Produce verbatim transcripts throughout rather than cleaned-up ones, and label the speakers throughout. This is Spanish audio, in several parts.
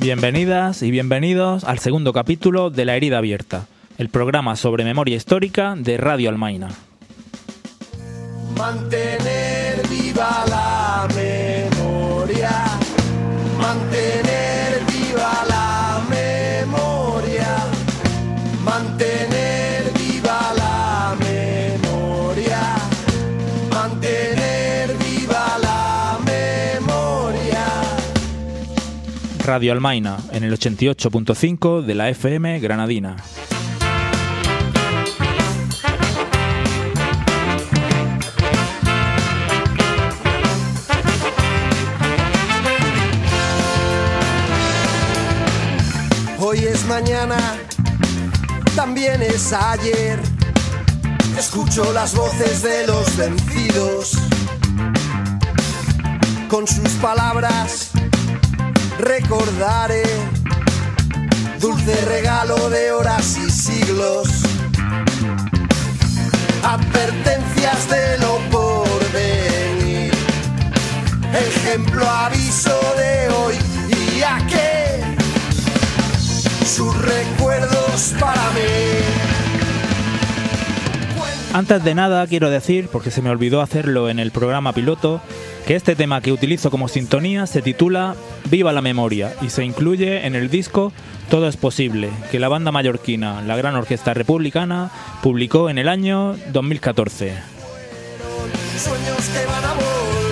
Speaker 1: Bienvenidas y bienvenidos al segundo capítulo de La Herida Abierta, el programa sobre memoria histórica de Radio Almaina.
Speaker 2: Mantener viva la memoria, mantener viva la memoria, mantener viva la memoria, mantener viva la memoria.
Speaker 1: Radio Almaina, en el ochenta y ocho punto cinco de la F M granadina.
Speaker 2: Hoy es mañana, también es ayer. Escucho las voces de los vencidos. Con sus palabras recordaré dulce regalo de horas y siglos. Advertencias de lo porvenir. Ejemplo, aviso de hoy y aquel. Sus recuerdos para mí.
Speaker 1: Antes de nada quiero decir, porque se me olvidó hacerlo en el programa piloto, que este tema que utilizo como sintonía se titula Viva la Memoria y se incluye en el disco Todo es Posible, que la banda mallorquina, la Gran Orquesta Republicana, publicó en el año dos mil catorce.
Speaker 2: Sueños que van a volver.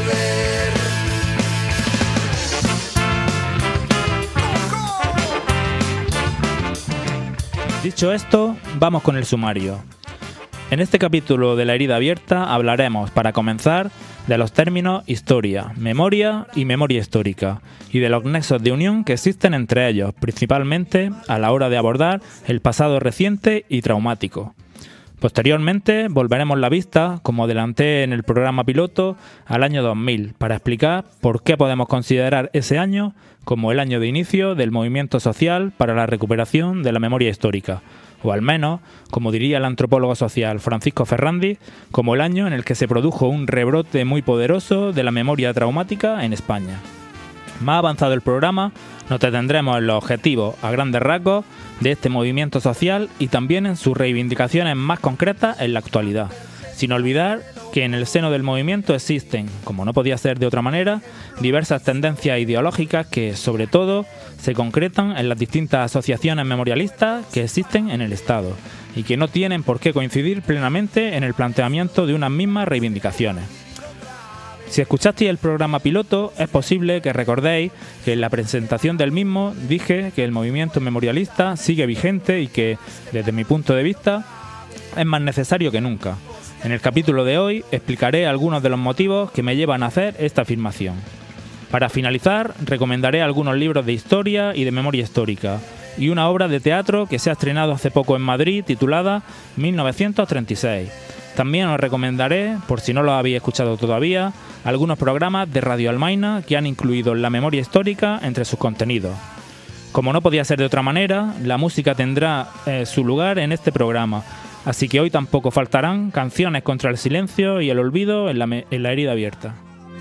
Speaker 1: Dicho esto, vamos con el sumario. En este capítulo de La Herida Abierta hablaremos, para comenzar, de los términos historia, memoria y memoria histórica, y de los nexos de unión que existen entre ellos, principalmente a la hora de abordar el pasado reciente y traumático. Posteriormente volveremos la vista, como adelanté en el programa piloto, al año dos mil, para explicar por qué podemos considerar ese año como el año de inicio del movimiento social para la recuperación de la memoria histórica, o al menos, como diría el antropólogo social Francisco Ferrandi, como el año en el que se produjo un rebrote muy poderoso de la memoria traumática en España. Más avanzado el programa, nos detendremos en los objetivos a grandes rasgos de este movimiento social y también en sus reivindicaciones más concretas en la actualidad, sin olvidar que en el seno del movimiento existen, como no podía ser de otra manera, diversas tendencias ideológicas que, sobre todo, se concretan en las distintas asociaciones memorialistas que existen en el Estado y que no tienen por qué coincidir plenamente en el planteamiento de unas mismas reivindicaciones. Si escuchasteis el programa piloto, es posible que recordéis que en la presentación del mismo dije que el movimiento memorialista sigue vigente y que, desde mi punto de vista, es más necesario que nunca. En el capítulo de hoy explicaré algunos de los motivos que me llevan a hacer esta afirmación. Para finalizar, recomendaré algunos libros de historia y de memoria histórica y una obra de teatro que se ha estrenado hace poco en Madrid titulada mil novecientos treinta y seis. También os recomendaré, por si no lo habéis escuchado todavía, algunos programas de Radio Almaina que han incluido la memoria histórica entre sus contenidos. Como no podía ser de otra manera, la música tendrá eh, su lugar en este programa, así que hoy tampoco faltarán canciones contra el silencio y el olvido en la, me- en la herida abierta.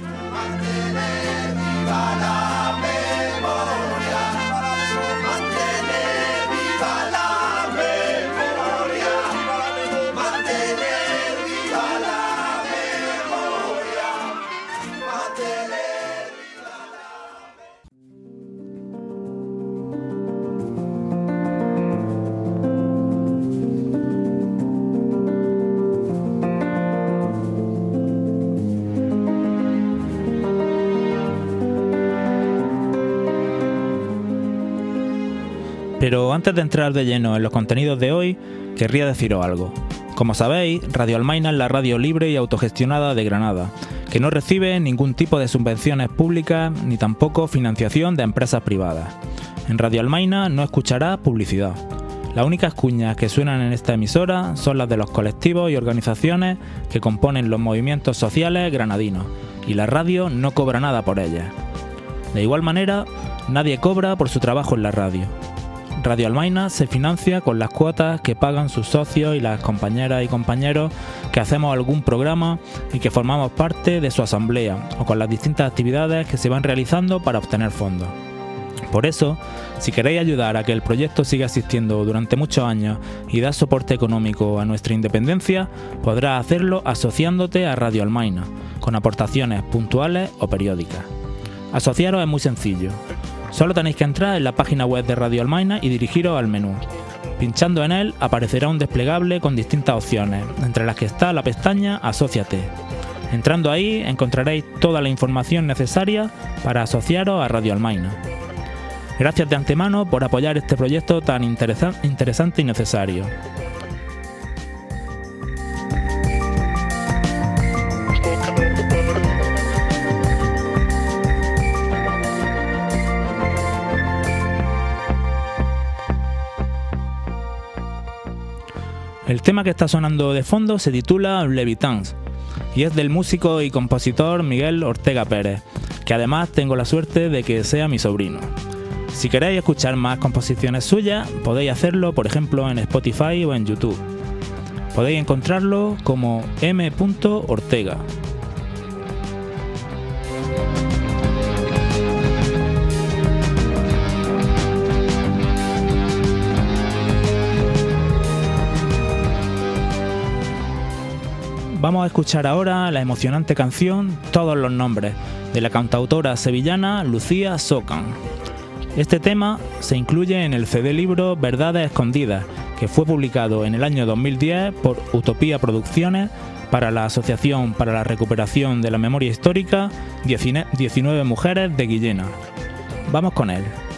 Speaker 1: Pero antes de entrar de lleno en los contenidos de hoy, querría deciros algo. Como sabéis, Radio Almaina es la radio libre y autogestionada de Granada, que no recibe ningún tipo de subvenciones públicas ni tampoco financiación de empresas privadas. En Radio Almaina no escucharás publicidad. Las únicas cuñas que suenan en esta emisora son las de los colectivos y organizaciones que componen los movimientos sociales granadinos, y la radio no cobra nada por ellas. De igual manera, nadie cobra por su trabajo en la radio. Radio Almaina se financia con las cuotas que pagan sus socios y las compañeras y compañeros que hacemos algún programa y que formamos parte de su asamblea, o con las distintas actividades que se van realizando para obtener fondos. Por eso, si queréis ayudar a que el proyecto siga existiendo durante muchos años y dar soporte económico a nuestra independencia, podrás hacerlo asociándote a Radio Almaina, con aportaciones puntuales o periódicas. Asociaros es muy sencillo. Solo tenéis que entrar en la página web de Radio Almaina y dirigiros al menú. Pinchando en él aparecerá un desplegable con distintas opciones, entre las que está la pestaña Asóciate. Entrando ahí encontraréis toda la información necesaria para asociaros a Radio Almaina. Gracias de antemano por apoyar este proyecto tan interesa- interesante y necesario. El tema que está sonando de fondo se titula Levitans y es del músico y compositor Miguel Ortega Pérez, que además tengo la suerte de que sea mi sobrino. Si queréis escuchar más composiciones suyas, podéis hacerlo por ejemplo en Spotify o en YouTube. Podéis encontrarlo como m punto ortega. Vamos a escuchar ahora la emocionante canción Todos los nombres, de la cantautora sevillana Lucía Socan. Este tema se incluye en el C D libro Verdades Escondidas, que fue publicado en el año dos mil diez por Utopía Producciones para la Asociación para la Recuperación de la Memoria Histórica diecinueve Mujeres de Guillena. Vamos con él.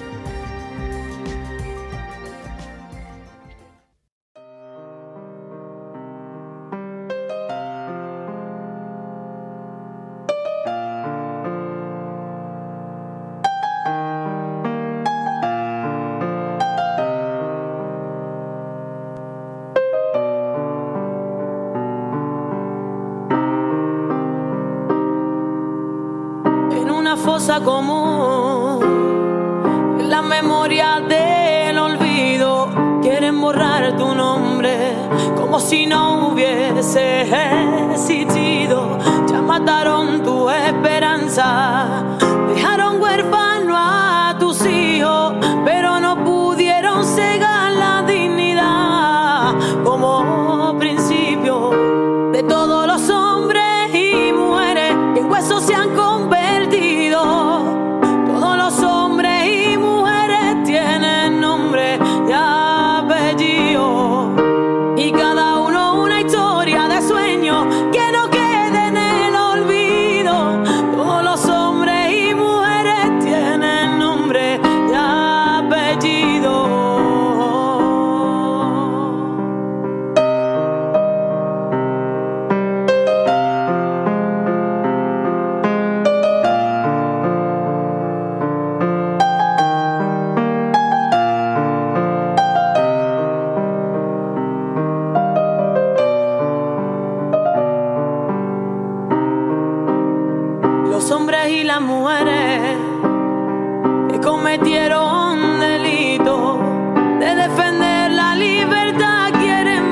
Speaker 3: Fosa común, la memoria del olvido, quieren borrar tu nombre como si no hubiese existido. Ya mataron tu esperanza, dejaron huérfano a tus hijos, pero no pudieron cegar la dignidad como principio de todos los hombres y mujeres que en huesos se han convertido. Todos los hombres y mujeres tienen nombre y apellido, y cada uno una historia de sueño que no quede en el olvido. Todos los hombres y mujeres tienen nombre y apellido. Los hombres y las mujeres que cometieron delito de defender la libertad quieren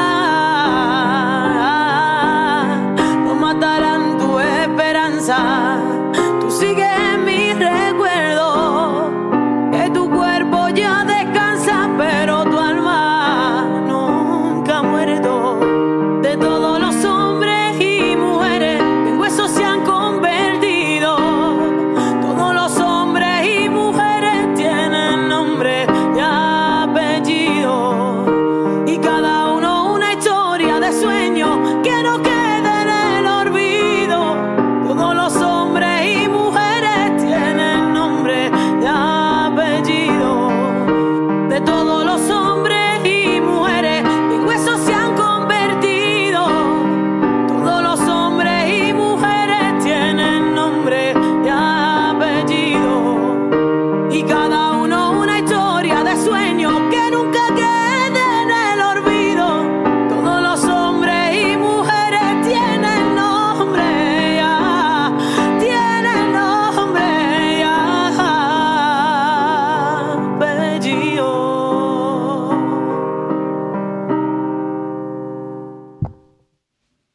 Speaker 3: volar, no matarán tu esperanza. Tú sigues en mi recuerdo, que tu cuerpo ya descansa, pero tu alma nunca ha muerto. De todos los hombres y mujeres que en huesos se han convertido, todos los hombres y mujeres tienen nombre y apellido, y cada uno una historia de sueño que no quede en el olvido. Todos los hombres y mujeres tienen nombre y apellido, de todos los hombres y mujeres que en huesos se han convertido. Todos los hombres y mujeres tienen nombre y apellido, y cada uno una historia de sueño que nunca quede en el olvido. Todos los hombres y mujeres tienen nombre, ya, tienen nombre y apellido.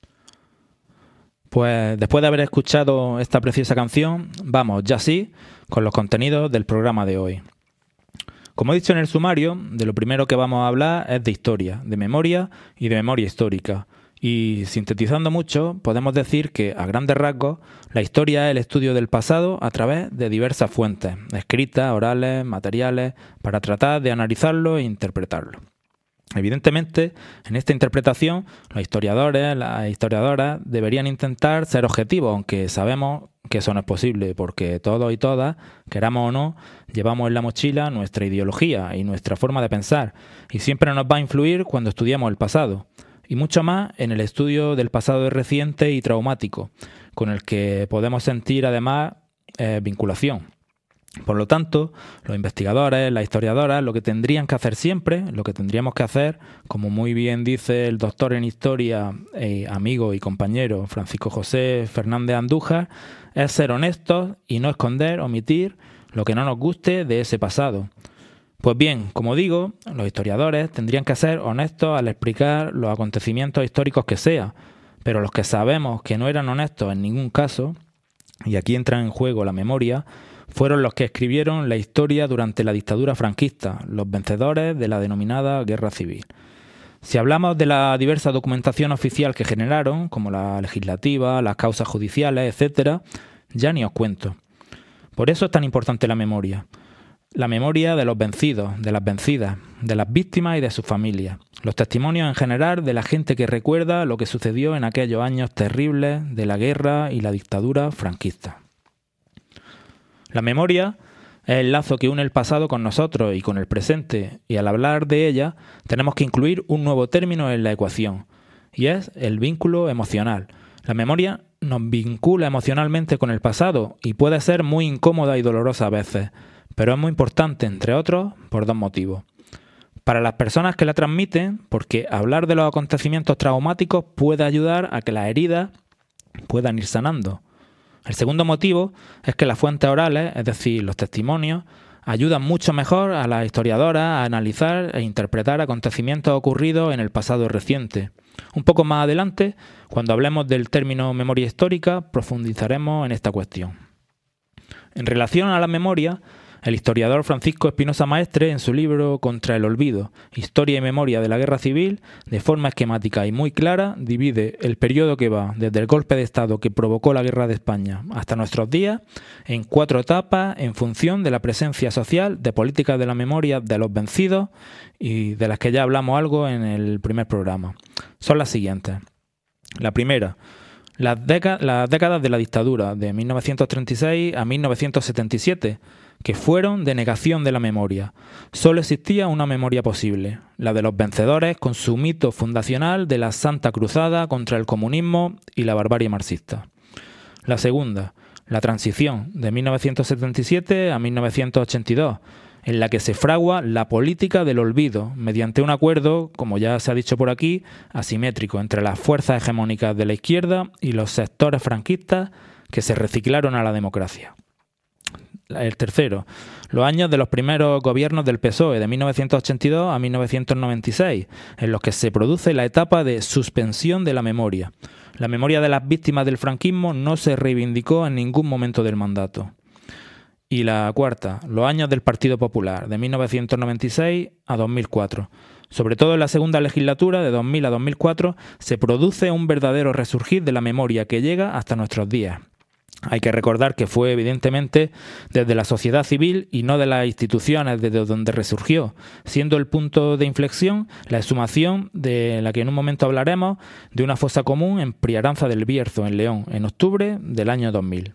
Speaker 1: Pues después de haber escuchado esta preciosa canción, vamos ya sí con los contenidos del programa de hoy. Como he dicho en el sumario, de lo primero que vamos a hablar es de historia, de memoria y de memoria histórica. Y sintetizando mucho, podemos decir que, a grandes rasgos, la historia es el estudio del pasado a través de diversas fuentes, escritas, orales, materiales, para tratar de analizarlo e interpretarlo. Evidentemente, en esta interpretación, los historiadores, las historiadoras deberían intentar ser objetivos, aunque sabemos que eso no es posible, porque todos y todas, queramos o no, llevamos en la mochila nuestra ideología y nuestra forma de pensar, y siempre nos va a influir cuando estudiamos el pasado. Y mucho más en el estudio del pasado reciente y traumático, con el que podemos sentir además eh, vinculación. Por lo tanto, los investigadores, las historiadoras, lo que tendrían que hacer siempre, lo que tendríamos que hacer, como muy bien dice el doctor en historia, eh, amigo y compañero Francisco José Fernández Andújar, es ser honestos y no esconder, omitir lo que no nos guste de ese pasado. Pues bien, como digo, los historiadores tendrían que ser honestos al explicar los acontecimientos históricos que sea, pero los que sabemos que no eran honestos en ningún caso, y aquí entra en juego la memoria, fueron los que escribieron la historia durante la dictadura franquista, los vencedores de la denominada Guerra Civil. Si hablamos de la diversa documentación oficial que generaron, como la legislativa, las causas judiciales, etcétera, ya ni os cuento. Por eso es tan importante la memoria. La memoria de los vencidos, de las vencidas, de las víctimas y de sus familias. Los testimonios en general de la gente que recuerda lo que sucedió en aquellos años terribles de la guerra y la dictadura franquista. La memoria es el lazo que une el pasado con nosotros y con el presente, y al hablar de ella tenemos que incluir un nuevo término en la ecuación, y es el vínculo emocional. La memoria nos vincula emocionalmente con el pasado y puede ser muy incómoda y dolorosa a veces, pero es muy importante, entre otros, por dos motivos. Para las personas que la transmiten, porque hablar de los acontecimientos traumáticos puede ayudar a que las heridas puedan ir sanando. El segundo motivo es que las fuentes orales, es decir, los testimonios, ayudan mucho mejor a las historiadoras a analizar e interpretar acontecimientos ocurridos en el pasado reciente. Un poco más adelante, cuando hablemos del término memoria histórica, profundizaremos en esta cuestión. En relación a la memoria, el historiador Francisco Espinosa Maestre, en su libro Contra el olvido, Historia y memoria de la Guerra Civil, de forma esquemática y muy clara, divide el periodo que va desde el golpe de Estado que provocó la Guerra de España hasta nuestros días en cuatro etapas en función de la presencia social de políticas de la memoria de los vencidos y de las que ya hablamos algo en el primer programa. Son las siguientes. La primera, las, déca- las décadas de la dictadura, de mil novecientos treinta y seis a mil novecientos setenta y siete, que fueron de negación de la memoria. Solo existía una memoria posible, la de los vencedores con su mito fundacional de la Santa Cruzada contra el comunismo y la barbarie marxista. La segunda, la transición, de mil novecientos setenta y siete a mil novecientos ochenta y dos, en la que se fragua la política del olvido, mediante un acuerdo, como ya se ha dicho por aquí, asimétrico entre las fuerzas hegemónicas de la izquierda y los sectores franquistas que se reciclaron a la democracia. El tercero, los años de los primeros gobiernos del P S O E, de mil novecientos ochenta y dos a mil novecientos noventa y seis, en los que se produce la etapa de suspensión de la memoria. La memoria de las víctimas del franquismo no se reivindicó en ningún momento del mandato. Y la cuarta, los años del Partido Popular, de mil novecientos noventa y seis a dos mil cuatro. Sobre todo en la segunda legislatura, de dos mil a dos mil cuatro, se produce un verdadero resurgir de la memoria que llega hasta nuestros días. Hay que recordar que fue evidentemente desde la sociedad civil y no de las instituciones desde donde resurgió, siendo el punto de inflexión la exhumación de la que en un momento hablaremos de una fosa común en Priaranza del Bierzo, en León, en octubre del año dos mil.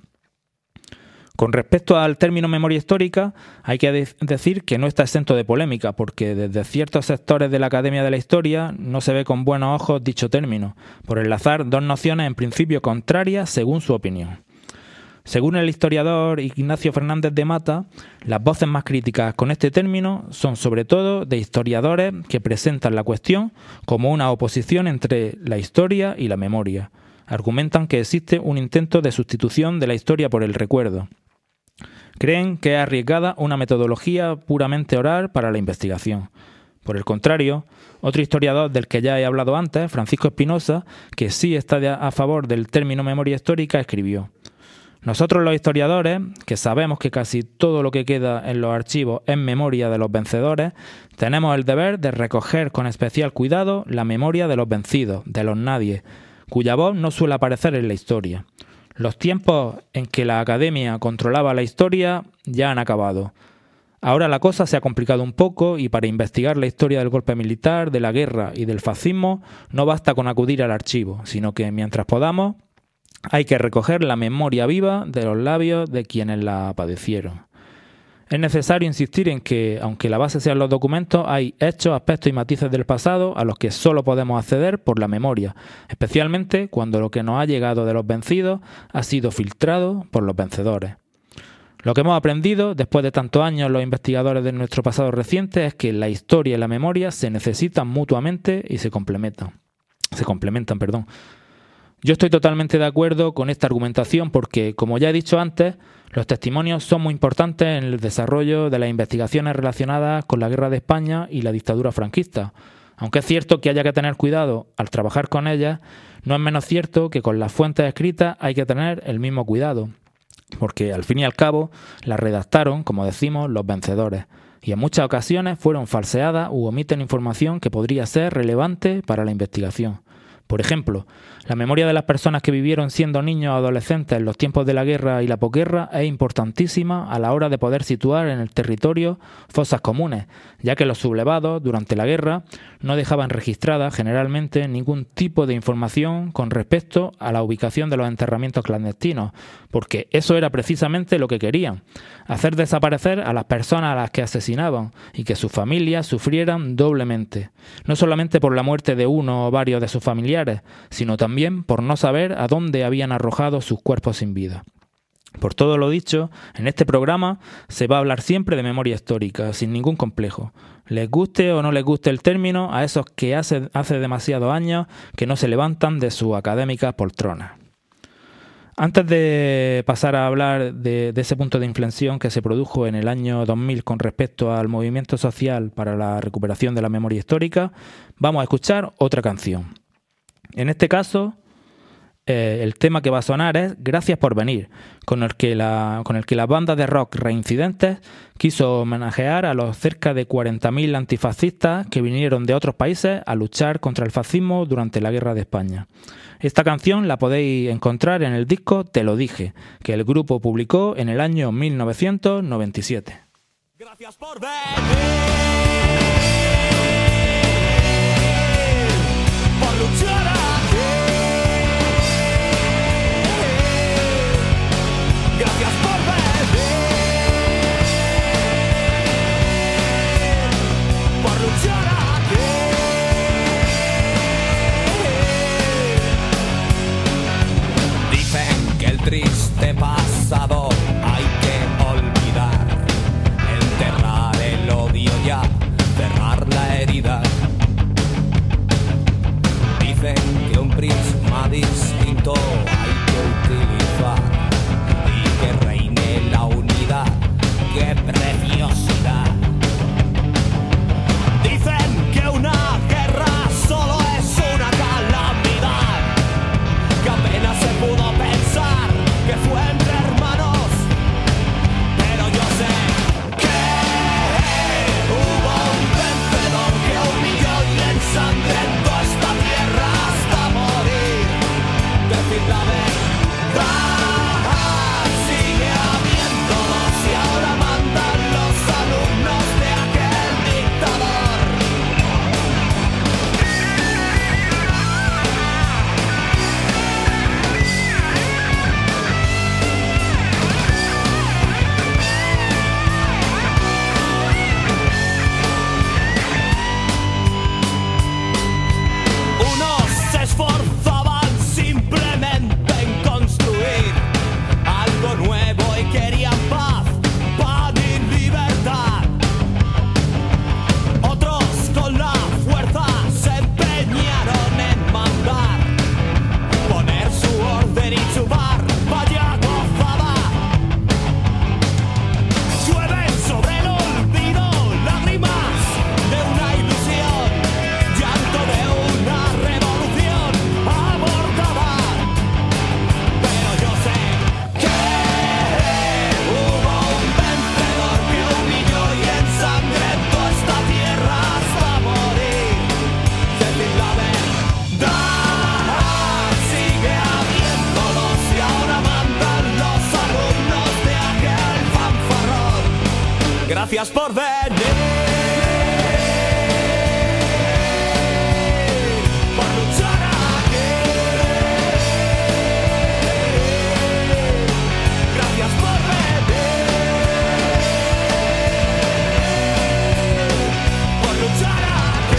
Speaker 1: Con respecto al término memoria histórica, hay que de- decir que no está exento de polémica, porque desde ciertos sectores de la Academia de la Historia no se ve con buenos ojos dicho término, por enlazar dos nociones en principio contrarias según su opinión. Según el historiador Ignacio Fernández de Mata, las voces más críticas con este término son sobre todo de historiadores que presentan la cuestión como una oposición entre la historia y la memoria. Argumentan que existe un intento de sustitución de la historia por el recuerdo. Creen que es arriesgada una metodología puramente oral para la investigación. Por el contrario, otro historiador del que ya he hablado antes, Francisco Espinosa, que sí está a favor del término memoria histórica, escribió: Nosotros los historiadores, que sabemos que casi todo lo que queda en los archivos es memoria de los vencedores, tenemos el deber de recoger con especial cuidado la memoria de los vencidos, de los nadies, cuya voz no suele aparecer en la historia. Los tiempos en que la academia controlaba la historia ya han acabado. Ahora la cosa se ha complicado un poco y para investigar la historia del golpe militar, de la guerra y del fascismo no basta con acudir al archivo, sino que mientras podamos hay que recoger la memoria viva de los labios de quienes la padecieron. Es necesario insistir en que, aunque la base sean los documentos, hay hechos, aspectos y matices del pasado a los que solo podemos acceder por la memoria, especialmente cuando lo que nos ha llegado de los vencidos ha sido filtrado por los vencedores. Lo que hemos aprendido después de tantos años los investigadores de nuestro pasado reciente es que la historia y la memoria se necesitan mutuamente y se complementan. Se complementan, perdón. Yo estoy totalmente de acuerdo con esta argumentación porque, como ya he dicho antes, los testimonios son muy importantes en el desarrollo de las investigaciones relacionadas con la Guerra de España y la dictadura franquista. Aunque es cierto que haya que tener cuidado al trabajar con ellas, no es menos cierto que con las fuentes escritas hay que tener el mismo cuidado, porque al fin y al cabo las redactaron, como decimos, los vencedores, y en muchas ocasiones fueron falseadas u omiten información que podría ser relevante para la investigación. Por ejemplo, la memoria de las personas que vivieron siendo niños o adolescentes en los tiempos de la guerra y la posguerra es importantísima a la hora de poder situar en el territorio fosas comunes, ya que los sublevados, durante la guerra, no dejaban registrada generalmente ningún tipo de información con respecto a la ubicación de los enterramientos clandestinos, porque eso era precisamente lo que querían, hacer desaparecer a las personas a las que asesinaban y que sus familias sufrieran doblemente, no solamente por la muerte de uno o varios de sus familiares, sino también por no saber a dónde habían arrojado sus cuerpos sin vida. Por todo lo dicho, en este programa se va a hablar siempre de memoria histórica, sin ningún complejo. Les guste o no les guste el término a esos que hace, hace demasiados años que no se levantan de sus académicas poltronas. Antes de pasar a hablar de, de ese punto de inflexión que se produjo en el año dos mil con respecto al movimiento social para la recuperación de la memoria histórica, vamos a escuchar otra canción. En este caso, eh, el tema que va a sonar es Gracias por venir, con el que la, con el que la banda de rock Reincidentes quiso homenajear a los cerca de cuarenta mil antifascistas que vinieron de otros países a luchar contra el fascismo durante la Guerra de España. Esta canción la podéis encontrar en el disco Te lo dije, que el grupo publicó en el año mil novecientos noventa y siete.
Speaker 4: Gracias por venir, por luchar aquí. Gracias por venir, por luchar aquí. Dicen que el triste pasado hay que olvidar, enterrar el odio ya, cerrar la herida. Dicen Gracias por venir, por luchar aquí. Gracias por venir, por luchar aquí.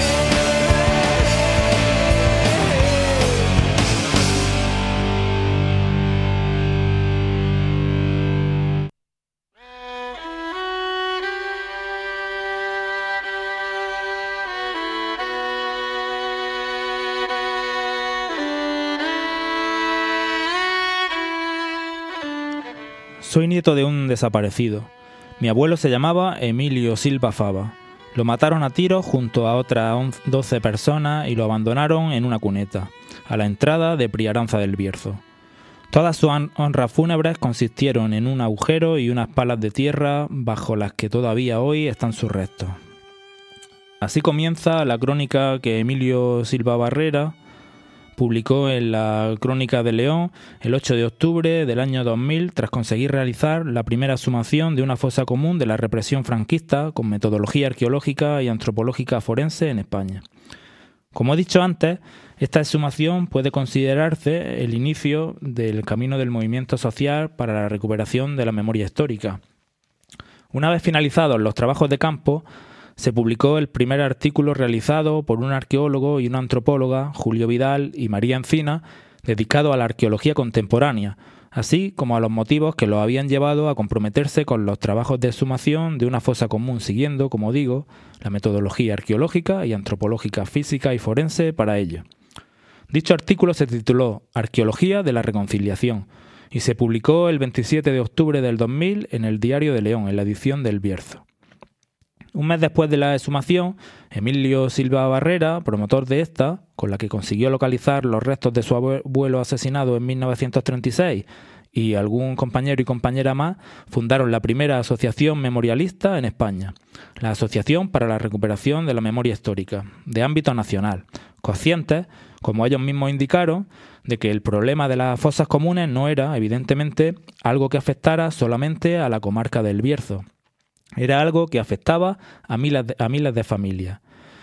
Speaker 1: Soy nieto de un desaparecido. Mi abuelo se llamaba Emilio Silva Fava. Lo mataron a tiros junto a otras doce personas y lo abandonaron en una cuneta, a la entrada de Priaranza del Bierzo. Todas sus honras fúnebres consistieron en un agujero y unas palas de tierra bajo las que todavía hoy están sus restos. Así comienza la crónica que Emilio Silva Barrera publicó en la Crónica de León el ocho de octubre del año dos mil tras conseguir realizar la primera exhumación de una fosa común de la represión franquista con metodología arqueológica y antropológica forense en España. Como he dicho antes, esta exhumación puede considerarse el inicio del camino del movimiento social para la recuperación de la memoria histórica. Una vez finalizados los trabajos de campo, se publicó el primer artículo realizado por un arqueólogo y una antropóloga, Julio Vidal y María Encina, dedicado a la arqueología contemporánea, así como a los motivos que los habían llevado a comprometerse con los trabajos de exhumación de una fosa común, siguiendo, como digo, la metodología arqueológica y antropológica física y forense para ello. Dicho artículo se tituló Arqueología de la Reconciliación y se publicó el veintisiete de octubre del dos mil en el Diario de León, en la edición del Bierzo. Un mes después de la exhumación, Emilio Silva Barrera, promotor de esta, con la que consiguió localizar los restos de su abuelo asesinado en mil novecientos treinta y seis, y algún compañero y compañera más, fundaron la primera asociación memorialista en España, la Asociación para la Recuperación de la Memoria Histórica, de ámbito nacional, conscientes, como ellos mismos indicaron, de que el problema de las fosas comunes no era, evidentemente, algo que afectara solamente a la comarca del Bierzo. Era algo que afectaba a miles de, a miles de familias.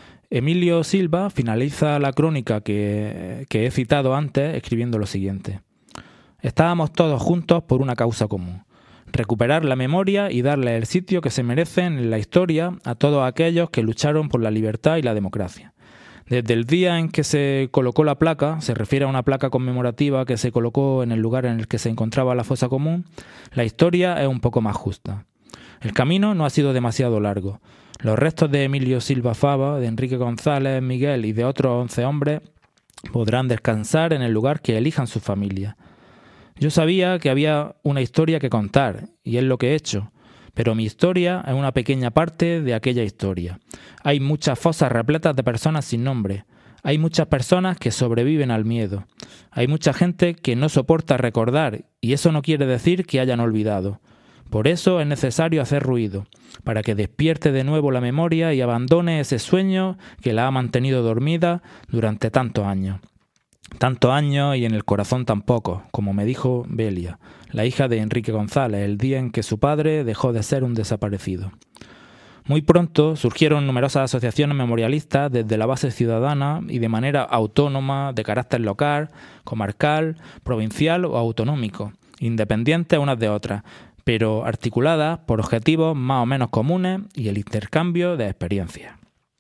Speaker 1: Emilio Silva finaliza la crónica que, que he citado antes escribiendo lo siguiente. Estábamos todos juntos por una causa común. Recuperar la memoria y darle el sitio que se merecen en la historia a todos aquellos que lucharon por la libertad y la democracia. Desde el día en que se colocó la placa, se refiere a una placa conmemorativa que se colocó en el lugar en el que se encontraba la fosa común, la historia es un poco más justa. El camino no ha sido demasiado largo. Los restos de Emilio Silva Fava, de Enrique González, Miguel y de otros once hombres podrán descansar en el lugar que elijan sus familias. Yo sabía que había una historia que contar, y es lo que he hecho, pero mi historia es una pequeña parte de aquella historia. Hay muchas fosas repletas de personas sin nombre. Hay muchas personas que sobreviven al miedo. Hay mucha gente que no soporta recordar, y eso no quiere decir que hayan olvidado. Por eso es necesario hacer ruido, para que despierte de nuevo la memoria y abandone ese sueño que la ha mantenido dormida durante tantos años. Tantos años y en el corazón tan poco, como me dijo Belia, la hija de Enrique González, el día en que su padre dejó de ser un desaparecido. Muy pronto surgieron numerosas asociaciones memorialistas desde la base ciudadana y de manera autónoma, de carácter local, comarcal, provincial o autonómico, independientes unas de otras, pero articuladas por objetivos más o menos comunes y el intercambio de experiencias.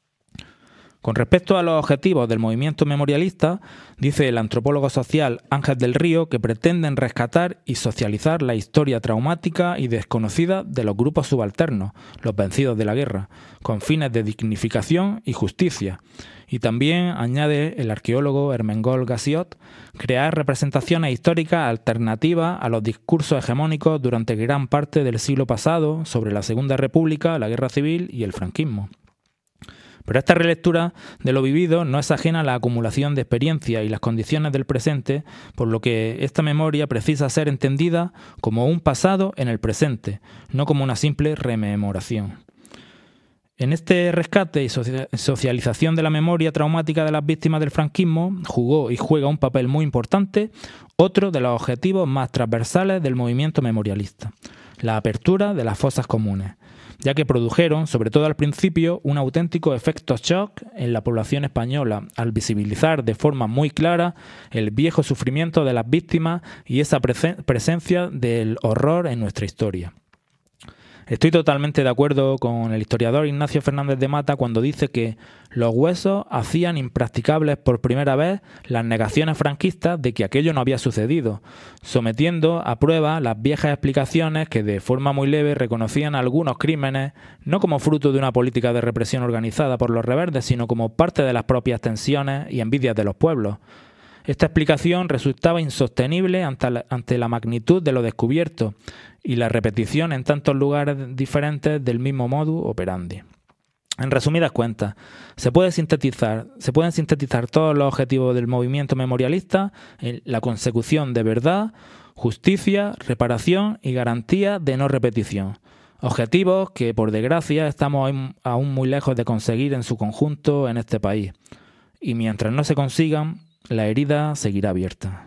Speaker 1: Con respecto a los objetivos del movimiento memorialista, dice el antropólogo social Ángel del Río que pretenden rescatar y socializar la historia traumática y desconocida de los grupos subalternos, los vencidos de la guerra, con fines de dignificación y justicia. Y también, añade el arqueólogo Ermengol Gassiot, crear representaciones históricas alternativas a los discursos hegemónicos durante gran parte del siglo pasado sobre la Segunda República, la Guerra Civil y el franquismo. Pero esta relectura de lo vivido no es ajena a la acumulación de experiencia y las condiciones del presente, por lo que esta memoria precisa ser entendida como un pasado en el presente, no como una simple rememoración. En este rescate y socialización de la memoria traumática de las víctimas del franquismo jugó y juega un papel muy importante otro de los objetivos más transversales del movimiento memorialista: la apertura de las fosas comunes, ya que produjeron, sobre todo al principio, un auténtico efecto shock en la población española, al visibilizar de forma muy clara el viejo sufrimiento de las víctimas y esa presen- presencia del horror en nuestra historia. Estoy totalmente de acuerdo con el historiador Ignacio Fernández de Mata cuando dice que los huesos hacían impracticables por primera vez las negaciones franquistas de que aquello no había sucedido, sometiendo a prueba las viejas explicaciones que de forma muy leve reconocían algunos crímenes no como fruto de una política de represión organizada por los rebeldes, sino como parte de las propias tensiones y envidias de los pueblos. Esta explicación resultaba insostenible ante la, ante la magnitud de lo descubierto y la repetición en tantos lugares diferentes del mismo modus operandi. En resumidas cuentas, se puede sintetizar, se pueden sintetizar todos los objetivos del movimiento memorialista en la consecución de verdad, justicia, reparación y garantía de no repetición. Objetivos que, por desgracia, estamos aún muy lejos de conseguir en su conjunto en este país. Y mientras no se consigan, la herida seguirá abierta.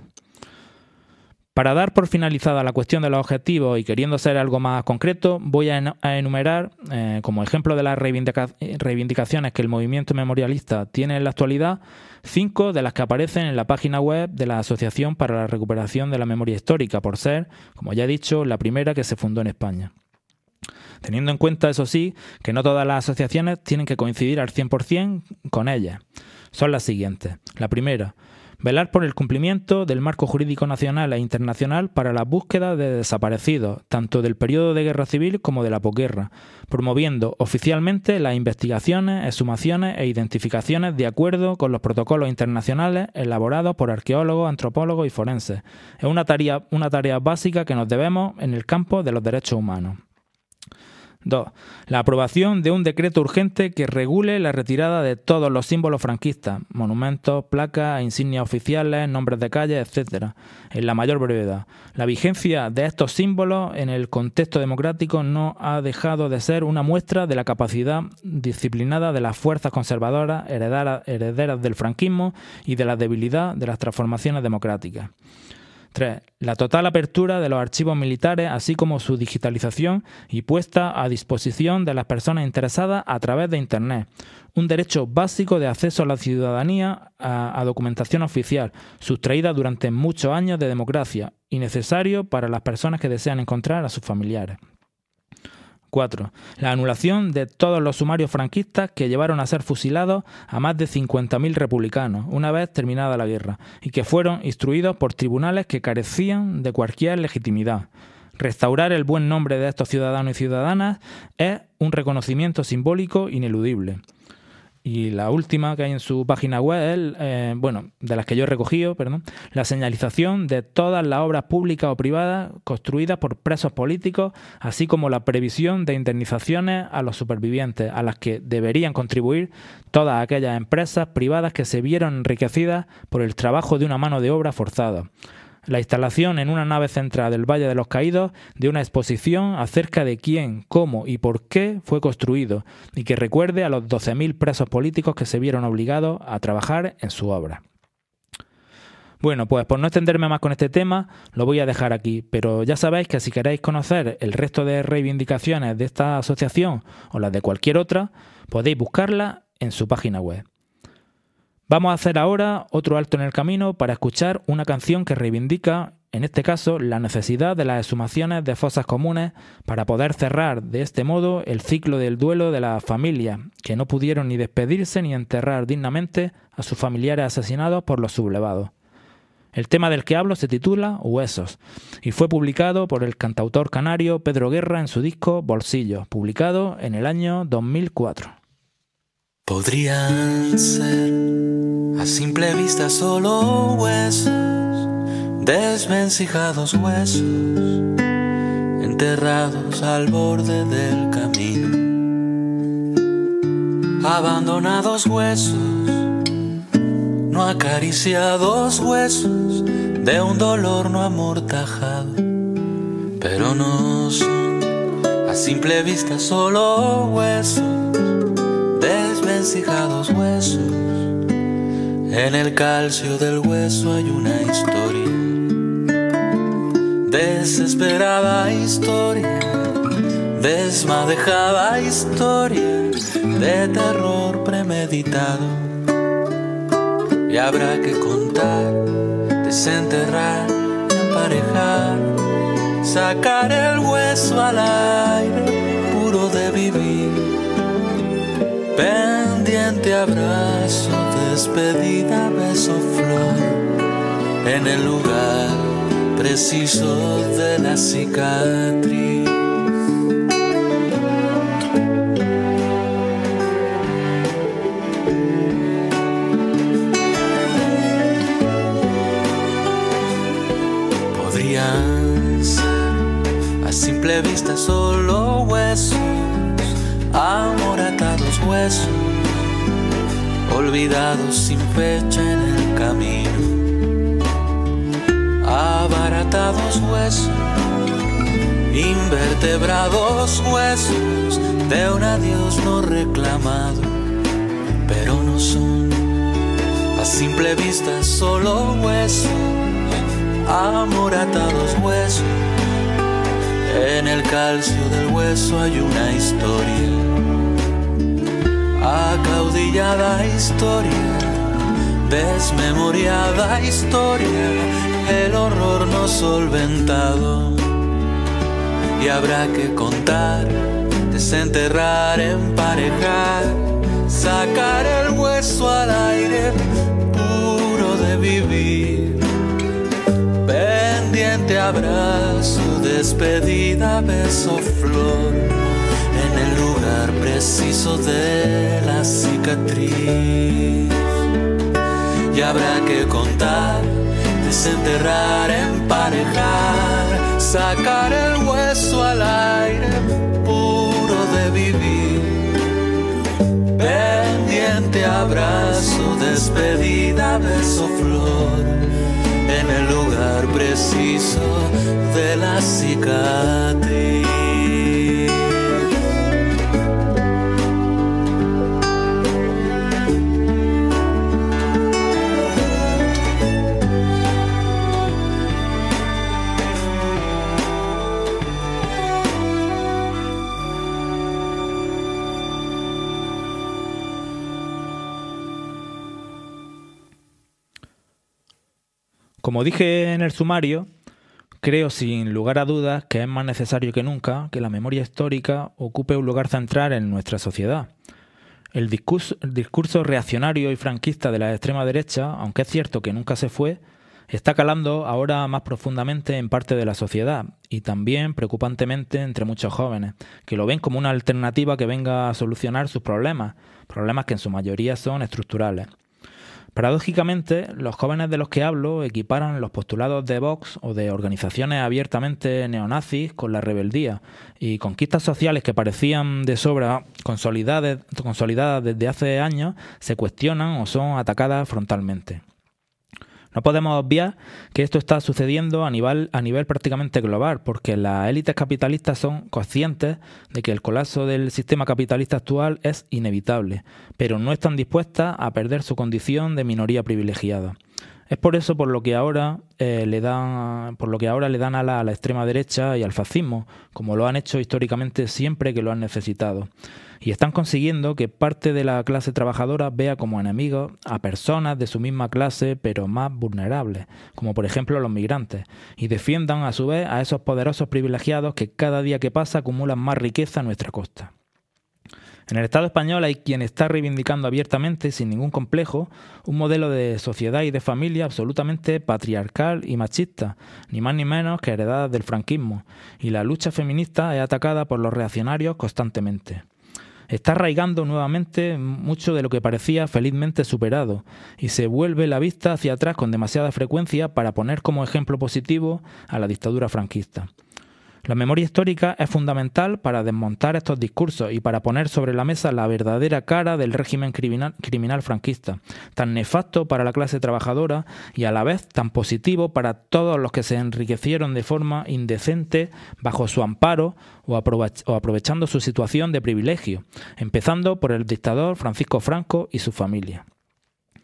Speaker 1: Para dar por finalizada la cuestión de los objetivos y queriendo ser algo más concreto, voy a enumerar, eh, como ejemplo de las reivindica- reivindicaciones que el movimiento memorialista tiene en la actualidad, cinco de las que aparecen en la página web de la Asociación para la Recuperación de la Memoria Histórica, por ser, como ya he dicho, la primera que se fundó en España. Teniendo en cuenta, eso sí, que no todas las asociaciones tienen que coincidir al cien por ciento con ellas. Son las siguientes. La primera, velar por el cumplimiento del marco jurídico nacional e internacional para la búsqueda de desaparecidos, tanto del periodo de guerra civil como de la posguerra, promoviendo oficialmente las investigaciones, exhumaciones e identificaciones de acuerdo con los protocolos internacionales elaborados por arqueólogos, antropólogos y forenses. Es una tarea, una tarea básica que nos debemos en el campo de los derechos humanos. dos. La aprobación de un decreto urgente que regule la retirada de todos los símbolos franquistas, monumentos, placas, insignias oficiales, nombres de calles, etcétera, en la mayor brevedad. La vigencia de estos símbolos en el contexto democrático no ha dejado de ser una muestra de la capacidad disciplinada de las fuerzas conservadoras herederas del franquismo y de la debilidad de las transformaciones democráticas. tres. La total apertura de los archivos militares, así como su digitalización y puesta a disposición de las personas interesadas a través de Internet. Un derecho básico de acceso a la ciudadanía a, a documentación oficial, sustraída durante muchos años de democracia y necesario para las personas que desean encontrar a sus familiares. cuatro. La anulación de todos los sumarios franquistas que llevaron a ser fusilados a más de cincuenta mil republicanos una vez terminada la guerra y que fueron instruidos por tribunales que carecían de cualquier legitimidad. Restaurar el buen nombre de estos ciudadanos y ciudadanas es un reconocimiento simbólico ineludible. Y la última que hay en su página web es, eh, bueno, de las que yo he recogido, perdón, la señalización de todas las obras públicas o privadas construidas por presos políticos, así como la previsión de indemnizaciones a los supervivientes, a las que deberían contribuir todas aquellas empresas privadas que se vieron enriquecidas por el trabajo de una mano de obra forzada. La instalación en una nave central del Valle de los Caídos de una exposición acerca de quién, cómo y por qué fue construido y que recuerde a los doce mil presos políticos que se vieron obligados a trabajar en su obra. Bueno, pues por no extenderme más con este tema, lo voy a dejar aquí, pero ya sabéis que si queréis conocer el resto de reivindicaciones de esta asociación o las de cualquier otra, podéis buscarla en su página web. Vamos a hacer ahora otro alto en el camino para escuchar una canción que reivindica, en este caso, la necesidad de las exhumaciones de fosas comunes para poder cerrar de este modo el ciclo del duelo de las familias que no pudieron ni despedirse ni enterrar dignamente a sus familiares asesinados por los sublevados. El tema del que hablo se titula Huesos y fue publicado por el cantautor canario Pedro Guerra en su disco Bolsillos, publicado en el año dos mil cuatro.
Speaker 5: Podrían ser a simple vista solo huesos, desvencijados huesos, enterrados al borde del camino, abandonados huesos, no acariciados huesos de un dolor no amortajado, pero no son a simple vista solo huesos, desvencijados huesos. En el calcio del hueso hay una historia Desesperada historia, desmadejada historia de terror premeditado. Y habrá que contar, desenterrar, emparejar, sacar el hueso al aire, puro de vivir. Pendiente, abrazo, despedida, beso, flor, en el lugar preciso de la cicatriz. Podrían ser a simple vista solo huesos, amoratados huesos, olvidados sin fecha en el camino. Abaratados huesos, invertebrados huesos de un adiós no reclamado, pero no son a simple vista solo huesos, amoratados huesos. En el calcio del hueso hay una historia, acaudillada historia, desmemoriada historia, el horror no solventado. Y habrá que contar, desenterrar, emparejar, sacar el hueso al aire, puro de vivir. Pendiente, abrazo, despedida, beso, flor, en el lugar preciso de la cicatriz. Y habrá que contar, desenterrar, emparejar, sacar el hueso al aire, puro de vivir. Pendiente, abrazo, despedida, beso, flor, en el lugar preciso de la cicatriz.
Speaker 1: Como dije en el sumario, creo sin lugar a dudas que es más necesario que nunca que la memoria histórica ocupe un lugar central en nuestra sociedad. El discurso, el discurso reaccionario y franquista de la extrema derecha, aunque es cierto que nunca se fue, está calando ahora más profundamente en parte de la sociedad y también preocupantemente entre muchos jóvenes, que lo ven como una alternativa que venga a solucionar sus problemas, problemas que en su mayoría son estructurales. Paradójicamente, los jóvenes de los que hablo equiparan los postulados de Vox o de organizaciones abiertamente neonazis con la rebeldía y conquistas sociales que parecían de sobra consolidadas, consolidadas desde hace años se cuestionan o son atacadas frontalmente. No podemos obviar que esto está sucediendo a nivel, a nivel prácticamente global, porque las élites capitalistas son conscientes de que el colapso del sistema capitalista actual es inevitable, pero no están dispuestas a perder su condición de minoría privilegiada. Es por eso por lo que ahora eh, le dan, por lo que ahora le dan ala a la extrema derecha y al fascismo, como lo han hecho históricamente siempre que lo han necesitado. Y están consiguiendo que parte de la clase trabajadora vea como enemigos a personas de su misma clase pero más vulnerables, como por ejemplo los migrantes, y defiendan a su vez a esos poderosos privilegiados que cada día que pasa acumulan más riqueza a nuestra costa. En el Estado español hay quien está reivindicando abiertamente, sin ningún complejo, un modelo de sociedad y de familia absolutamente patriarcal y machista, ni más ni menos que heredada del franquismo, y la lucha feminista es atacada por los reaccionarios constantemente. Está arraigando nuevamente mucho de lo que parecía felizmente superado, y se vuelve la vista hacia atrás con demasiada frecuencia para poner como ejemplo positivo a la dictadura franquista. La memoria histórica es fundamental para desmontar estos discursos y para poner sobre la mesa la verdadera cara del régimen criminal, criminal franquista, tan nefasto para la clase trabajadora y a la vez tan positivo para todos los que se enriquecieron de forma indecente bajo su amparo o, aprovech- o aprovechando su situación de privilegio, empezando por el dictador Francisco Franco y su familia.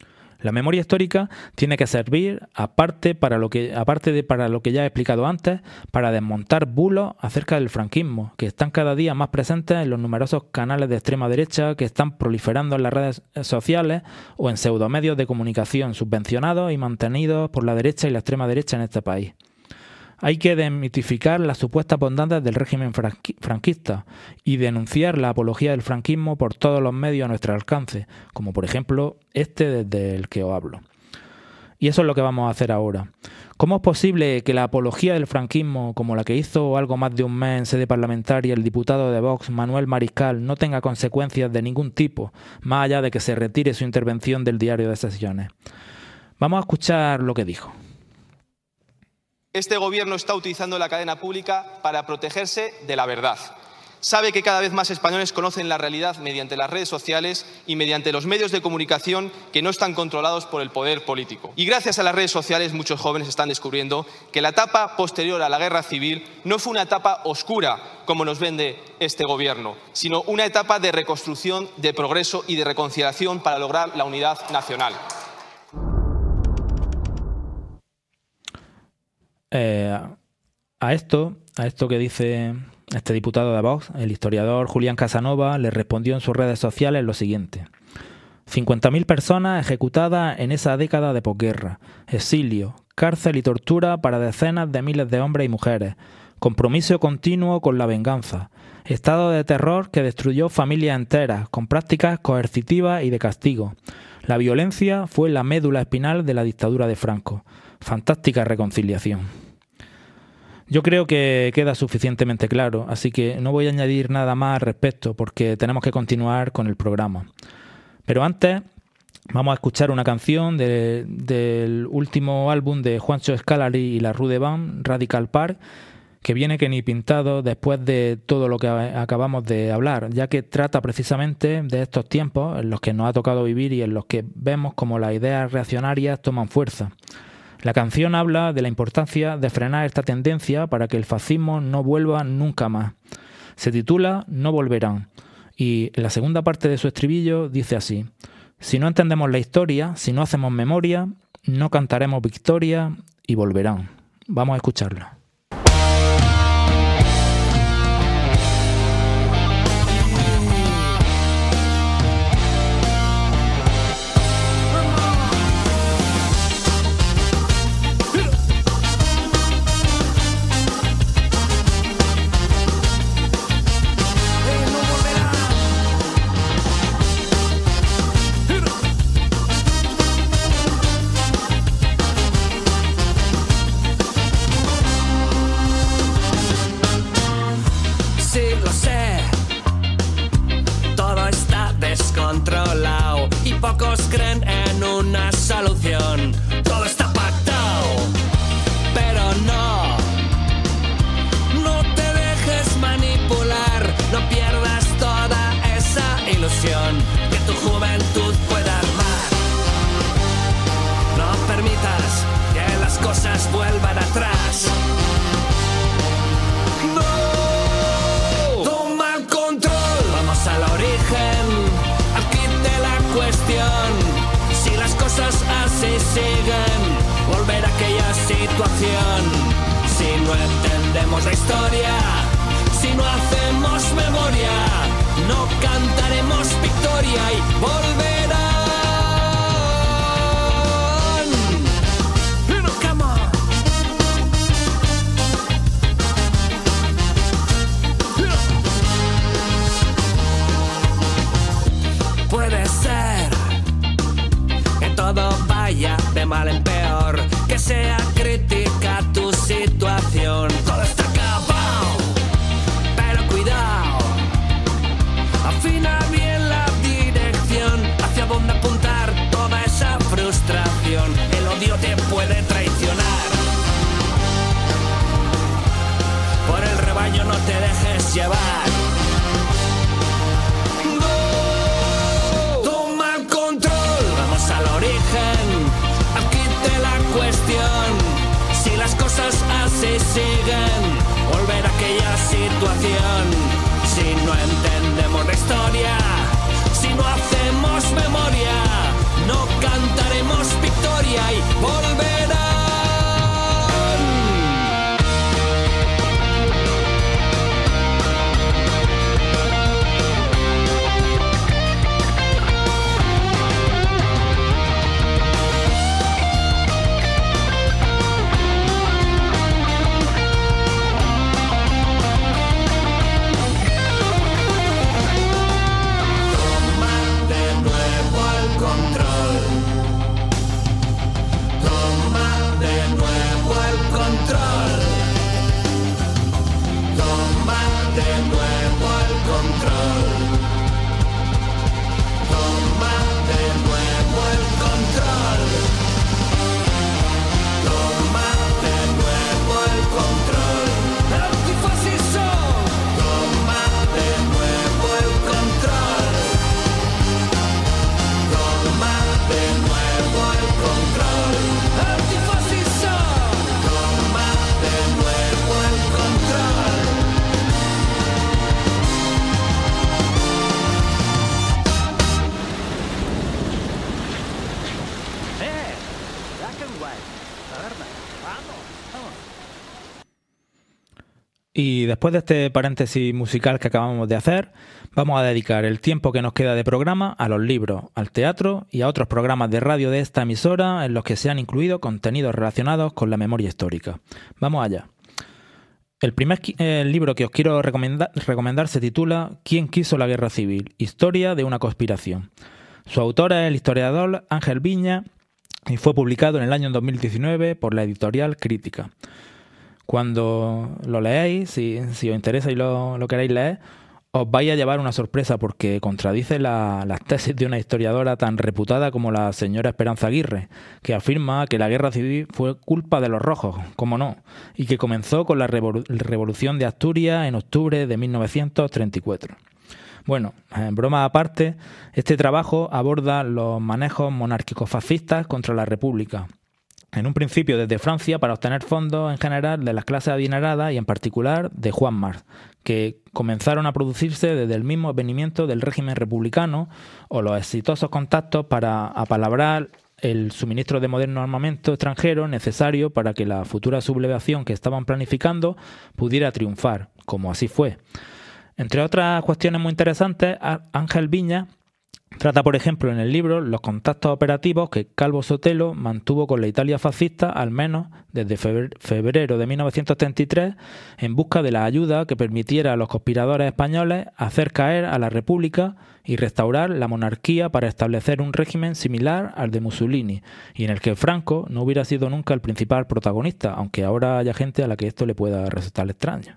Speaker 1: La memoria histórica tiene que servir, aparte, para lo que, aparte de para lo que ya he explicado antes, para desmontar bulos acerca del franquismo, que están cada día más presentes en los numerosos canales de extrema derecha que están proliferando en las redes sociales o en pseudomedios de comunicación subvencionados y mantenidos por la derecha y la extrema derecha en este país. Hay que desmitificar las supuestas bondades del régimen franquista y denunciar la apología del franquismo por todos los medios a nuestro alcance, como por ejemplo este desde el que os hablo. Y eso es lo que vamos a hacer ahora. ¿Cómo es posible que la apología del franquismo, como la que hizo algo más de un mes en sede parlamentaria el diputado de Vox, Manuel Mariscal, no tenga consecuencias de ningún tipo, más allá de que se retire su intervención del diario de sesiones? Vamos a escuchar lo que dijo.
Speaker 6: Este gobierno está utilizando la cadena pública para protegerse de la verdad. Sabe que cada vez más españoles conocen la realidad mediante las redes sociales y mediante los medios de comunicación que no están controlados por el poder político. Y gracias a las redes sociales muchos jóvenes están descubriendo que la etapa posterior a la guerra civil no fue una etapa oscura, como nos vende este gobierno, sino una etapa de reconstrucción, de progreso y de reconciliación para lograr la unidad nacional.
Speaker 1: Eh, a esto, a esto que dice este diputado de Vox, el historiador Julián Casanova le respondió en sus redes sociales lo siguiente: cincuenta mil personas ejecutadas en esa década de posguerra, exilio, cárcel y tortura para decenas de miles de hombres y mujeres, compromiso continuo con la venganza, estado de terror que destruyó familias enteras, con prácticas coercitivas y de castigo. La violencia fue la médula espinal de la dictadura de Franco. Fantástica reconciliación. Yo creo que queda suficientemente claro, así que no voy a añadir nada más al respecto porque tenemos que continuar con el programa. Pero antes vamos a escuchar una canción de, del último álbum de Juancho Scalari y la Rude Band, Radical Park, que viene que ni pintado después de todo lo que acabamos de hablar, ya que trata precisamente de estos tiempos en los que nos ha tocado vivir y en los que vemos como las ideas reaccionarias toman fuerza. La canción habla de la importancia de frenar esta tendencia para que el fascismo no vuelva nunca más. Se titula No volverán y en la segunda parte de su estribillo dice así: si no entendemos la historia, si no hacemos memoria, no cantaremos victoria y volverán. Vamos a escucharlo.
Speaker 7: Y pocos creen en una solución. Todo está pactado, pero no. No te dejes manipular, no pierdas toda esa ilusión que tu juventud pueda armar. No permitas que las cosas vuelvan atrás. No, toma el control, vamos al origen. Cuestión, si las cosas así siguen, volver a aquella situación. Si no entendemos la historia, si no hacemos memoria, no cantaremos victoria y volverán. Come on. Puede ser que todo vaya de mal en peor, que sea crítica tu situación. Todo está acabado, pero cuidado, afina bien la dirección, hacia dónde apuntar toda esa frustración. El odio te puede traicionar, por el rebaño no te dejes llevar. Si las cosas así siguen, volver a aquella situación. Si no entendemos la historia, si no hacemos memoria, no cantaremos
Speaker 1: Y después de este paréntesis musical que acabamos de hacer, vamos a dedicar el tiempo que nos queda de programa a los libros, al teatro y a otros programas de radio de esta emisora en los que se han incluido contenidos relacionados con la memoria histórica. Vamos allá. El primer el libro que os quiero recomendar, recomendar se titula ¿Quién quiso la guerra civil? Historia de una conspiración. Su autor es el historiador Ángel Viña y fue publicado en el año dos mil diecinueve por la editorial Crítica. Cuando lo leáis, si, si os interesa y lo, lo queréis leer, os vais a llevar una sorpresa porque contradice la, las tesis de una historiadora tan reputada como la señora Esperanza Aguirre, que afirma que la guerra civil fue culpa de los rojos, como no, y que comenzó con la revolu- Revolución de Asturias en octubre de mil novecientos treinta y cuatro. Bueno, en broma aparte, este trabajo aborda los manejos monárquicos fascistas contra la República. En un principio desde Francia para obtener fondos en general de las clases adineradas y en particular de Juan March, que comenzaron a producirse desde el mismo advenimiento del régimen republicano o los exitosos contactos para apalabrar el suministro de moderno armamento extranjero necesario para que la futura sublevación que estaban planificando pudiera triunfar, como así fue. Entre otras cuestiones muy interesantes, Ángel Viña trata, por ejemplo, en el libro los contactos operativos que Calvo Sotelo mantuvo con la Italia fascista al menos desde febrero de mil novecientos treinta y tres en busca de la ayuda que permitiera a los conspiradores españoles hacer caer a la República y restaurar la monarquía para establecer un régimen similar al de Mussolini y en el que Franco no hubiera sido nunca el principal protagonista, aunque ahora haya gente a la que esto le pueda resultar extraño.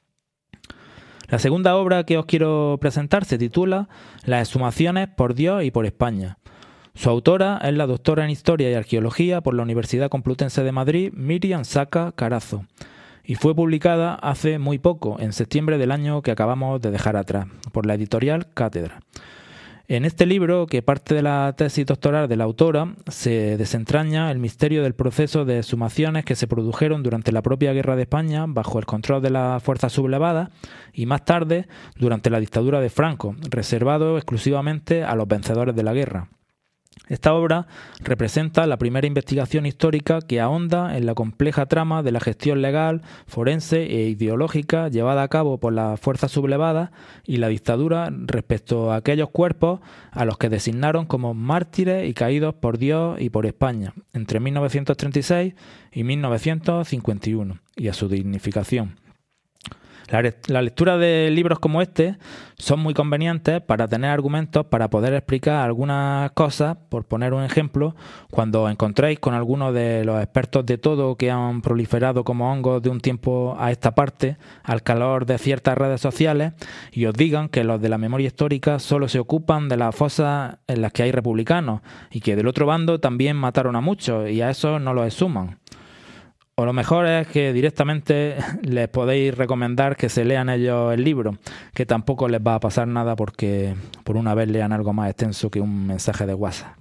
Speaker 1: La segunda obra que os quiero presentar se titula Las exhumaciones por Dios y por España. Su autora es la doctora en Historia y Arqueología por la Universidad Complutense de Madrid, Miriam Saca Carazo, y fue publicada hace muy poco, en septiembre del año que acabamos de dejar atrás, por la editorial Cátedra. En este libro, que parte de la tesis doctoral de la autora, se desentraña el misterio del proceso de exhumaciones que se produjeron durante la propia Guerra de España bajo el control de las fuerzas sublevadas y más tarde durante la dictadura de Franco, reservado exclusivamente a los vencedores de la guerra. Esta obra representa la primera investigación histórica que ahonda en la compleja trama de la gestión legal, forense e ideológica llevada a cabo por las fuerzas sublevadas y la dictadura respecto a aquellos cuerpos a los que designaron como mártires y caídos por Dios y por España entre mil novecientos treinta y seis y mil novecientos cincuenta y uno y a su dignificación. La, la lectura de libros como este son muy convenientes para tener argumentos para poder explicar algunas cosas, por poner un ejemplo, cuando os encontréis con algunos de los expertos de todo que han proliferado como hongos de un tiempo a esta parte al calor de ciertas redes sociales y os digan que los de la memoria histórica solo se ocupan de las fosas en las que hay republicanos y que del otro bando también mataron a muchos y a esos no los exhuman. O lo mejor es que directamente les podéis recomendar que se lean ellos el libro, que tampoco les va a pasar nada porque por una vez lean algo más extenso que un mensaje de WhatsApp.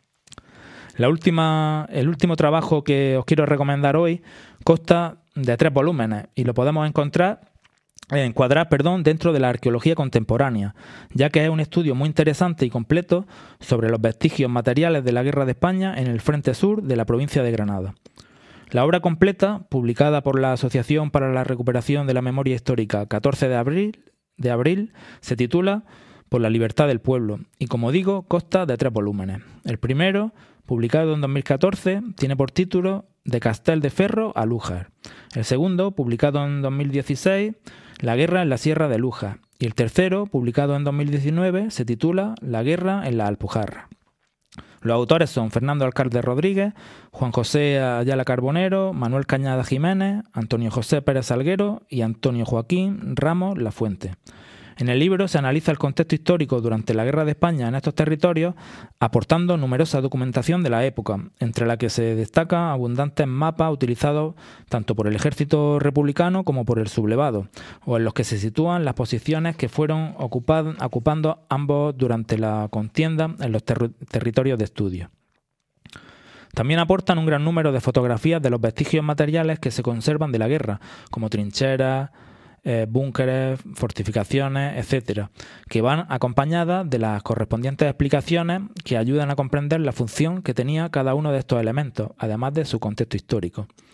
Speaker 1: La última, el último trabajo que os quiero recomendar hoy consta de tres volúmenes y lo podemos encontrar, encuadrar perdón, dentro de la arqueología contemporánea, ya que es un estudio muy interesante y completo sobre los vestigios materiales de la Guerra de España en el frente sur de la provincia de Granada. La obra completa, publicada por la Asociación para la Recuperación de la Memoria Histórica catorce de abril, de abril, se titula Por la libertad del pueblo y, como digo, consta de tres volúmenes. El primero, publicado en dos mil catorce, tiene por título De Castel de Ferro a Lújar. El segundo, publicado en dos mil dieciséis, La guerra en la Sierra de Lújar. Y el tercero, publicado en dos mil diecinueve, se titula La guerra en la Alpujarra. Los autores son Fernando Alcalde Rodríguez, Juan José Ayala Carbonero, Manuel Cañada Jiménez, Antonio José Pérez Salguero y Antonio Joaquín Ramos Lafuente. En el libro se analiza el contexto histórico durante la Guerra de España en estos territorios, aportando numerosa documentación de la época, entre la que se destacan abundantes mapas utilizados tanto por el ejército republicano como por el sublevado, o en los que se sitúan las posiciones que fueron ocupad, ocupando ambos durante la contienda en los ter- territorios de estudio. También aportan un gran número de fotografías de los vestigios materiales que se conservan de la guerra, como trincheras, Eh, búnkeres, fortificaciones, etcétera, que van acompañadas de las correspondientes explicaciones que ayudan a comprender la función que tenía cada uno de estos elementos, además de su contexto histórico.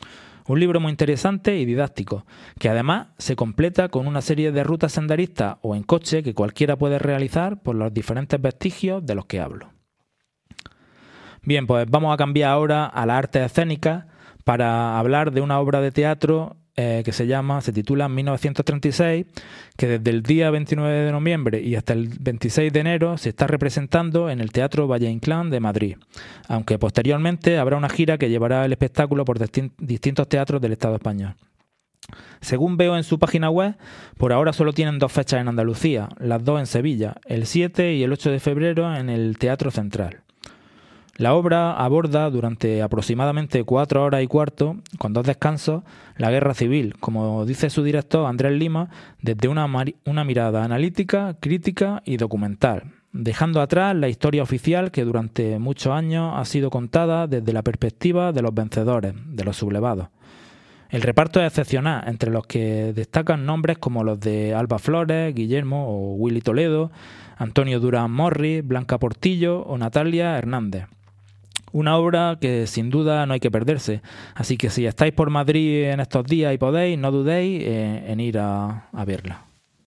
Speaker 1: Un libro muy interesante y didáctico, que además se completa con una serie de rutas senderistas o en coche que cualquiera puede realizar por los diferentes vestigios de los que hablo. Bien, pues vamos a cambiar ahora a las artes escénicas para hablar de una obra de teatro eh, que se llama, se titula mil novecientos treinta y seis, que desde el día veintinueve de noviembre y hasta el veintiséis de enero se está representando en el Teatro Valle Inclán de Madrid, aunque posteriormente habrá una gira que llevará el espectáculo por distin- distintos teatros del Estado español. Según veo en su página web, por ahora solo tienen dos fechas en Andalucía, las dos en Sevilla, el siete y el ocho de febrero en el Teatro Central. La obra aborda durante aproximadamente cuatro horas y cuarto, con dos descansos, la guerra civil, como dice su director Andrés Lima, desde una, una mirada analítica, crítica y documental, dejando atrás la historia oficial que durante muchos años ha sido contada desde la perspectiva de los vencedores, de los sublevados. El reparto es excepcional, entre los que destacan nombres como los de Alba Flores, Guillermo o Willy Toledo, Antonio Durán Morris, Blanca Portillo o Natalia Hernández. Una obra que sin duda no hay que perderse, así que si estáis por Madrid en estos días y podéis, no dudéis eh, en ir a, a verla.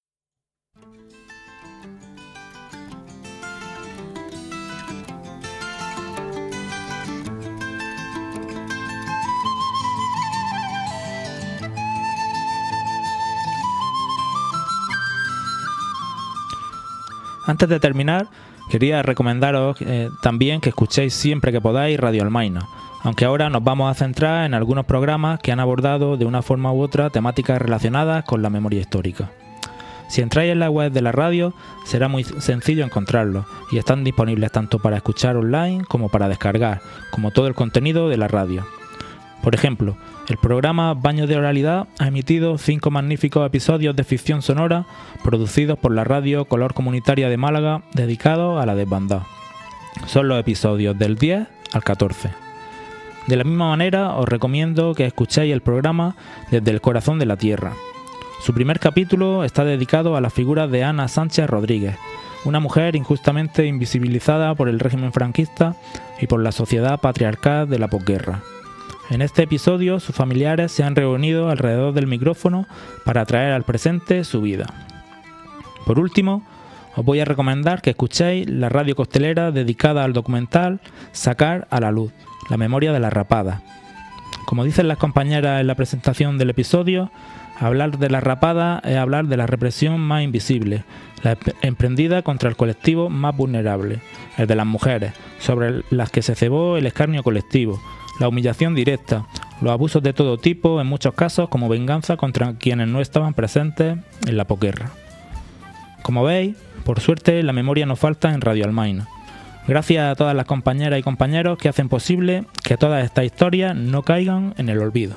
Speaker 1: Antes de terminar, quería recomendaros eh, también que escuchéis siempre que podáis Radio Almaina, aunque ahora nos vamos a centrar en algunos programas que han abordado de una forma u otra temáticas relacionadas con la memoria histórica. Si entráis en la web de la radio, será muy sencillo encontrarlos y están disponibles tanto para escuchar online como para descargar, como todo el contenido de la radio. Por ejemplo, el programa Baños de Oralidad ha emitido cinco magníficos episodios de ficción sonora producidos por la radio Color Comunitaria de Málaga dedicados a la desbandada. Son los episodios del diez al catorce. De la misma manera, os recomiendo que escuchéis el programa Desde el Corazón de la Tierra. Su primer capítulo está dedicado a la figura de Ana Sánchez Rodríguez, una mujer injustamente invisibilizada por el régimen franquista y por la sociedad patriarcal de la posguerra. En este episodio, sus familiares se han reunido alrededor del micrófono para traer al presente su vida. Por último, os voy a recomendar que escuchéis la radio costelera dedicada al documental Sacar a la luz, la memoria de la rapada. Como dicen las compañeras en la presentación del episodio, hablar de la rapada es hablar de la represión más invisible, la emprendida contra el colectivo más vulnerable, el de las mujeres, sobre las que se cebó el escarnio colectivo, la humillación directa, los abusos de todo tipo, en muchos casos como venganza contra quienes no estaban presentes en la posguerra. Como veis, por suerte la memoria nos falta en Radio Almaina. Gracias a todas las compañeras y compañeros que hacen posible que todas estas historias no caigan en el olvido.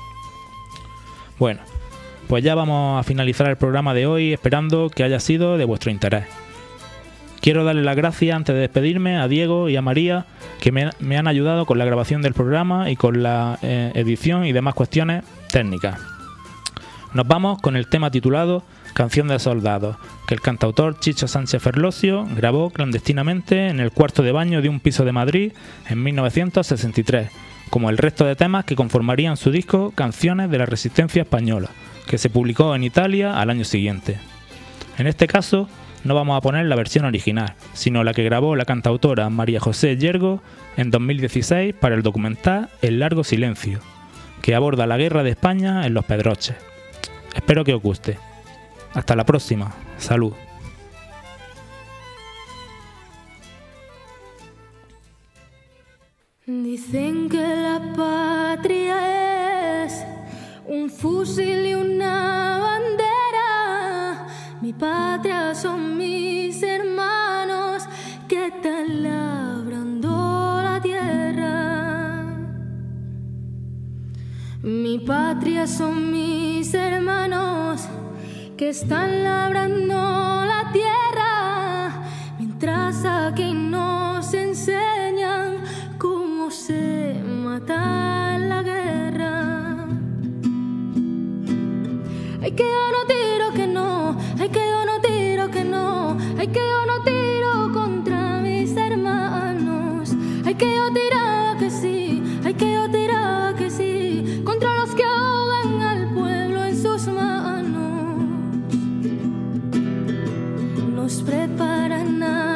Speaker 1: Bueno, pues ya vamos a finalizar el programa de hoy esperando que haya sido de vuestro interés. Quiero darle las gracias antes de despedirme a Diego y a María, que me, me han ayudado con la grabación del programa y con la eh, edición y demás cuestiones técnicas. Nos vamos con el tema titulado Canción de Soldados, que el cantautor Chicho Sánchez Ferlosio grabó clandestinamente en el cuarto de baño de un piso de Madrid en mil novecientos sesenta y tres, como el resto de temas que conformarían su disco Canciones de la Resistencia Española, que se publicó en Italia al año siguiente. En este caso, no vamos a poner la versión original, sino la que grabó la cantautora María José Yergo en dos mil dieciséis para el documental El Largo Silencio, que aborda la guerra de España en los Pedroches. Espero que os guste. Hasta la próxima. Salud.
Speaker 8: Dicen que la patria es un fusil y una bandera. Mi patria son mis hermanos que están labrando la tierra. Mi patria son mis hermanos que están labrando la tierra, mientras aquí nos enseñan cómo se mata en la guerra. Ay, que yo no tiro que no, ay, que yo no tiro que no, ay, que yo no tiro contra mis hermanos. Ay, que yo tiraba que sí, ay, que yo tiraba que sí, contra los que us preparan nada.